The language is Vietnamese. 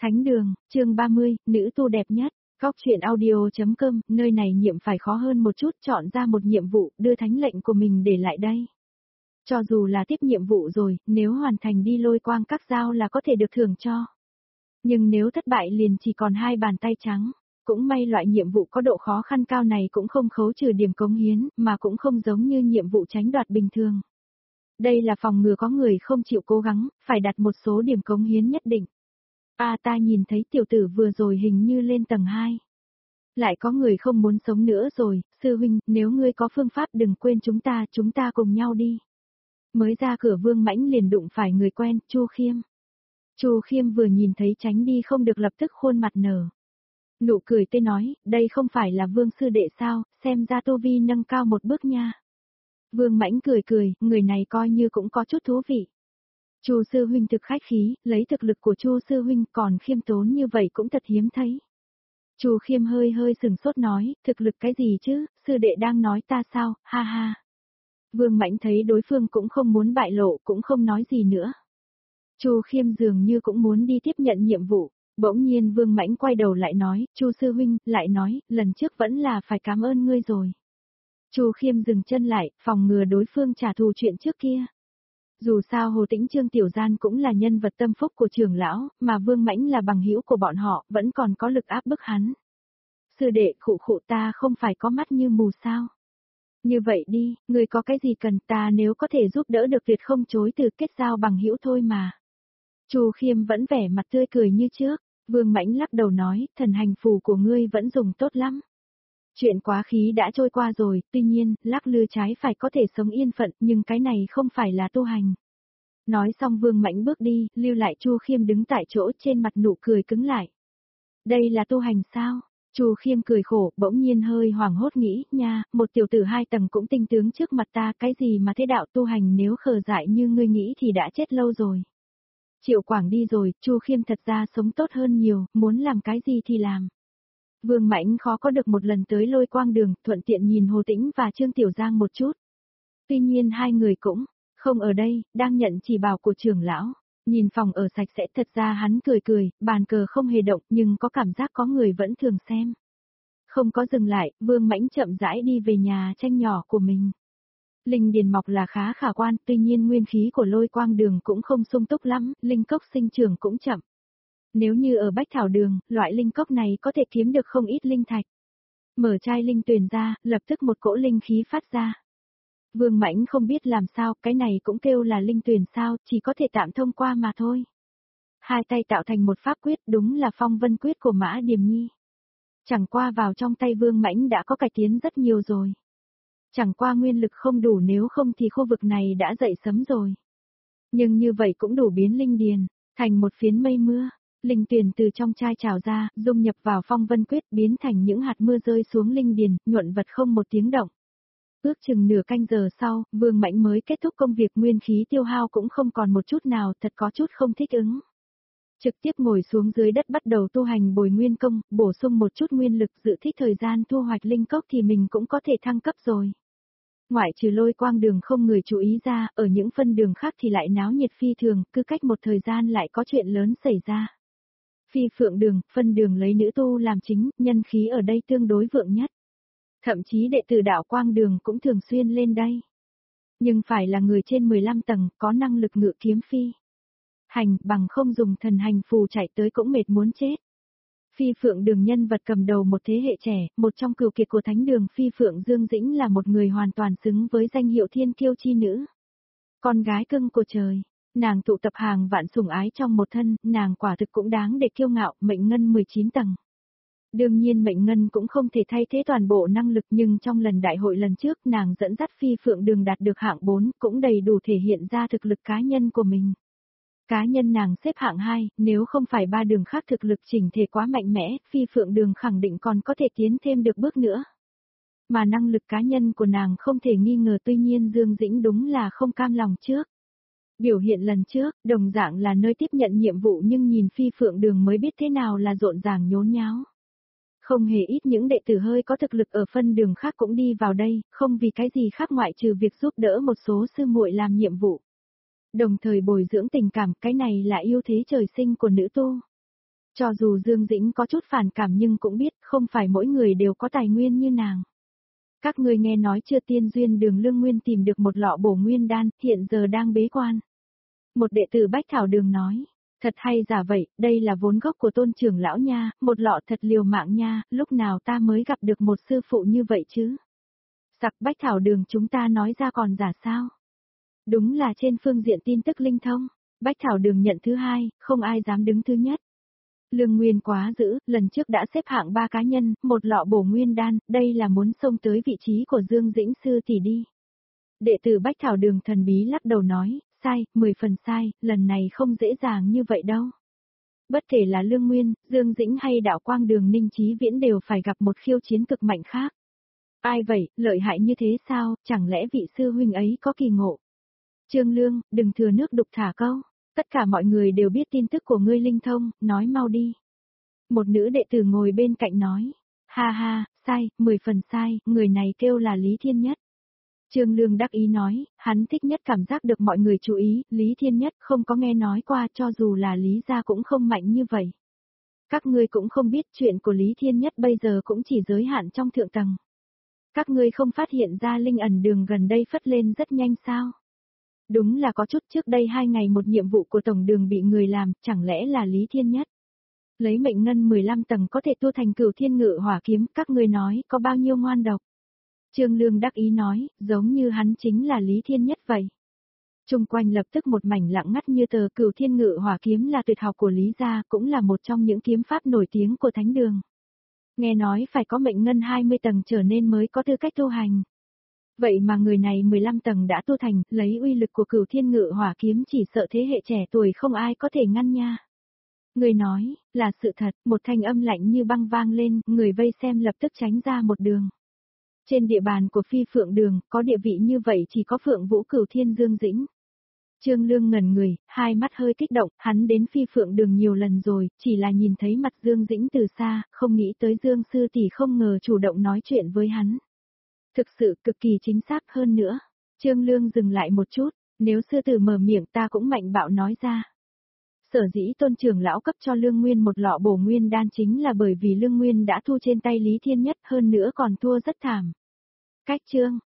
Thánh đường, chương 30, nữ tu đẹp nhất. Góc truyện audio.com, nơi này nhiệm phải khó hơn một chút, chọn ra một nhiệm vụ, đưa thánh lệnh của mình để lại đây. Cho dù là tiếp nhiệm vụ rồi, nếu hoàn thành đi lôi quang các dao là có thể được thưởng cho. Nhưng nếu thất bại liền chỉ còn 2 bàn tay trắng. Cũng may loại nhiệm vụ có độ khó khăn cao này cũng không khấu trừ điểm cống hiến, mà cũng không giống như nhiệm vụ tránh đoạt bình thường. Đây là phòng ngừa có người không chịu cố gắng, phải đặt một số điểm cống hiến nhất định. Ta nhìn thấy tiểu tử vừa rồi hình như lên tầng 2. Lại có người không muốn sống nữa rồi, sư huynh, nếu ngươi có phương pháp đừng quên chúng ta cùng nhau đi. Mới ra cửa Vương Mãnh liền đụng phải người quen, Chu Khiêm. Chu Khiêm vừa nhìn thấy tránh đi không được lập tức khuôn mặt nở. Nụ cười tươi nói, đây không phải là Vương sư đệ sao, xem ra tu vi nâng cao một bước nha. Vương Mãnh cười, người này coi như cũng có chút thú vị. Chu sư huynh thực khách khí, lấy thực lực của Chu sư huynh còn khiêm tốn như vậy cũng thật hiếm thấy. Chu Khiêm hơi sừng sốt nói, thực lực cái gì chứ, sư đệ đang nói ta sao, ha ha. Vương Mãnh thấy đối phương cũng không muốn bại lộ, cũng không nói gì nữa. Chu Khiêm dường như cũng muốn đi tiếp nhận nhiệm vụ, bỗng nhiên Vương Mãnh quay đầu lại nói, Chu sư huynh, lại nói, lần trước vẫn là phải cảm ơn ngươi rồi. Chu Khiêm dừng chân lại, phòng ngừa đối phương trả thù chuyện trước kia. Dù sao Hồ Tĩnh Trương Tiểu Gian cũng là nhân vật tâm phúc của trưởng lão, mà Vương Mãnh là bằng hữu của bọn họ, vẫn còn có lực áp bức hắn. Sư đệ, khụ ta không phải có mắt như mù sao? Như vậy đi, người có cái gì cần ta nếu có thể giúp đỡ được tuyệt không chối từ, kết giao bằng hữu thôi mà. Chu Khiêm vẫn vẻ mặt tươi cười như trước, Vương Mãnh lắc đầu nói, thần hành phù của ngươi vẫn dùng tốt lắm. Chuyện quá khí đã trôi qua rồi, tuy nhiên, lắc lư trái phải có thể sống yên phận, nhưng cái này không phải là tu hành. Nói xong Vương Mãnh bước đi, lưu lại Chu Khiêm đứng tại chỗ, trên mặt nụ cười cứng lại. Đây là tu hành sao? Chu Khiêm cười khổ, bỗng nhiên hơi hoảng hốt nghĩ, nha, một tiểu tử 2 tầng cũng tinh tướng trước mặt ta, cái gì mà thế đạo tu hành nếu khờ dại như ngươi nghĩ thì đã chết lâu rồi. Triệu Quảng đi rồi, Chu Khiêm thật ra sống tốt hơn nhiều, muốn làm cái gì thì làm. Vương Mãnh khó có được một lần tới lôi quang đường, thuận tiện nhìn Hồ Tĩnh và Trương Tiểu Giang một chút. Tuy nhiên hai người cũng không ở đây, đang nhận chỉ bảo của trưởng lão. Nhìn phòng ở sạch sẽ, thật ra hắn cười, bàn cờ không hề động nhưng có cảm giác có người vẫn thường xem. Không có dừng lại, Vương Mãnh chậm rãi đi về nhà tranh nhỏ của mình. Linh điền mọc là khá khả quan, tuy nhiên nguyên khí của lôi quang đường cũng không sung túc lắm, linh cốc sinh trưởng cũng chậm. Nếu như ở Bách Thảo Đường, loại linh cốc này có thể kiếm được không ít linh thạch. Mở chai linh tuyền ra, lập tức một cỗ linh khí phát ra. Vương Mãnh không biết làm sao, cái này cũng kêu là linh tuyền sao, chỉ có thể tạm thông qua mà thôi. Hai tay tạo thành một pháp quyết, đúng là phong vân quyết của Mã Điềm Nhi. Chẳng qua vào trong tay Vương Mãnh đã có cải tiến rất nhiều rồi. Chẳng qua nguyên lực không đủ, nếu không thì khu vực này đã dậy sấm rồi. Nhưng như vậy cũng đủ biến linh điền thành một phiến mây mưa. Linh tuyền từ trong chai trào ra, dung nhập vào phong vân quyết, biến thành những hạt mưa rơi xuống linh điền, nhuận vật không một tiếng động. Ước chừng nửa canh giờ sau, Vương Mãnh mới kết thúc công việc, nguyên khí tiêu hao cũng không còn một chút nào, thật có chút không thích ứng. Trực tiếp ngồi xuống dưới đất bắt đầu tu hành bồi nguyên công, bổ sung một chút nguyên lực, dự thích thời gian thu hoạch linh cốc thì mình cũng có thể thăng cấp rồi. Ngoại trừ lôi quang đường không người chú ý ra, ở những phân đường khác thì lại náo nhiệt phi thường, cứ cách một thời gian lại có chuyện lớn xảy ra. Phi Phượng đường, phân đường lấy nữ tu làm chính, nhân khí ở đây tương đối vượng nhất. Thậm chí đệ tử đạo quang đường cũng thường xuyên lên đây. Nhưng phải là người trên 15 tầng, có năng lực ngự kiếm phi hành, bằng không dùng thần hành phù chạy tới cũng mệt muốn chết. Phi Phượng đường nhân vật cầm đầu một thế hệ trẻ, một trong cửu kiệt của thánh đường Phi Phượng Dương Dĩnh là một người hoàn toàn xứng với danh hiệu thiên kiêu chi nữ. Con gái cưng của trời, nàng tụ tập hàng vạn sủng ái trong một thân, nàng quả thực cũng đáng để kiêu ngạo, mệnh ngân 19 tầng. Đương nhiên mệnh ngân cũng không thể thay thế toàn bộ năng lực, nhưng trong lần đại hội lần trước nàng dẫn dắt Phi Phượng đường đạt được hạng 4, cũng đầy đủ thể hiện ra thực lực cá nhân của mình. Cá nhân nàng xếp hạng 2, nếu không phải 3 đường khác thực lực chỉnh thể quá mạnh mẽ, Phi Phượng đường khẳng định còn có thể tiến thêm được bước nữa. Mà năng lực cá nhân của nàng không thể nghi ngờ, tuy nhiên Dương Dĩnh đúng là không cam lòng trước. Biểu hiện lần trước, đồng dạng là nơi tiếp nhận nhiệm vụ nhưng nhìn Phi Phượng đường mới biết thế nào là rộn ràng nhốn nháo. Không hề ít những đệ tử hơi có thực lực ở phân đường khác cũng đi vào đây, không vì cái gì khác ngoại trừ việc giúp đỡ một số sư muội làm nhiệm vụ. Đồng thời bồi dưỡng tình cảm, cái này là ưu thế trời sinh của nữ tu. Cho dù Dương Dĩnh có chút phản cảm nhưng cũng biết không phải mỗi người đều có tài nguyên như nàng. Các ngươi nghe nói chưa, tiên duyên đường Lương Nguyên tìm được một lọ bổ nguyên đan, hiện giờ đang bế quan. Một đệ tử Bách Thảo Đường nói, thật hay giả vậy, đây là vốn gốc của Tôn trưởng lão nha, một lọ thật liều mạng nha, lúc nào ta mới gặp được một sư phụ như vậy chứ? Sặc Bách Thảo Đường chúng ta nói ra còn giả sao? Đúng là trên phương diện tin tức linh thông, Bách Thảo Đường nhận thứ hai, không ai dám đứng thứ nhất. Lương Nguyên quá dữ, lần trước đã xếp hạng 3 cá nhân, một lọ bổ nguyên đan, đây là muốn xông tới vị trí của Dương Dĩnh sư tỷ đi. Đệ tử Bách Thảo Đường thần bí lắc đầu nói, sai, 10 phần sai, lần này không dễ dàng như vậy đâu. Bất kể là Lương Nguyên, Dương Dĩnh hay Đạo Quang Đường Ninh Chí Viễn đều phải gặp một khiêu chiến cực mạnh khác. Ai vậy, lợi hại như thế sao, chẳng lẽ vị sư huynh ấy có kỳ ngộ? Trương Lương, đừng thừa nước đục thả câu. Tất cả mọi người đều biết tin tức của ngươi linh thông, nói mau đi. Một nữ đệ tử ngồi bên cạnh nói. Ha ha, sai, 10 phần sai, người này kêu là Lý Thiên Nhất. Trương Lương đắc ý nói, hắn thích nhất cảm giác được mọi người chú ý, Lý Thiên Nhất không có nghe nói qua, cho dù là Lý gia cũng không mạnh như vậy. Các ngươi cũng không biết chuyện của Lý Thiên Nhất bây giờ cũng chỉ giới hạn trong thượng tầng. Các ngươi không phát hiện ra linh ẩn đường gần đây phất lên rất nhanh sao? Đúng là có chút, trước đây 2 ngày một nhiệm vụ của tổng đường bị người làm, chẳng lẽ là Lý Thiên Nhất? Lấy mệnh ngân 15 tầng có thể tu thành Cửu Thiên Ngự Hỏa Kiếm, các ngươi nói có bao nhiêu ngoan độc? Trương Lương đắc ý nói, giống như hắn chính là Lý Thiên Nhất vậy. Trung quanh lập tức một mảnh lặng ngắt như tờ. Cửu Thiên Ngự Hỏa Kiếm là tuyệt học của Lý gia, cũng là một trong những kiếm pháp nổi tiếng của Thánh Đường. Nghe nói phải có mệnh ngân 20 tầng trở nên mới có tư cách tu hành. Vậy mà người này 15 tầng đã tu thành, lấy uy lực của Cửu Thiên Ngự Hỏa Kiếm chỉ sợ thế hệ trẻ tuổi không ai có thể ngăn nha. Người nói, là sự thật, một thanh âm lạnh như băng vang lên, người vây xem lập tức tránh ra một đường. Trên địa bàn của Phi Phượng Đường, có địa vị như vậy chỉ có Phượng Vũ Cửu Thiên Dương Dĩnh. Trương Lương ngẩn người, hai mắt hơi kích động, hắn đến Phi Phượng Đường nhiều lần rồi, chỉ là nhìn thấy mặt Dương Dĩnh từ xa, không nghĩ tới Dương sư tỷ không ngờ chủ động nói chuyện với hắn. Thực sự cực kỳ chính xác hơn nữa. Trương Lương dừng lại một chút, nếu sư tử mở miệng ta cũng mạnh bạo nói ra. Sở dĩ Tôn trưởng lão cấp cho Lương Nguyên một lọ bổ nguyên đan chính là bởi vì Lương Nguyên đã thu trên tay Lý Thiên Nhất, hơn nữa còn thua rất thảm. Cách chương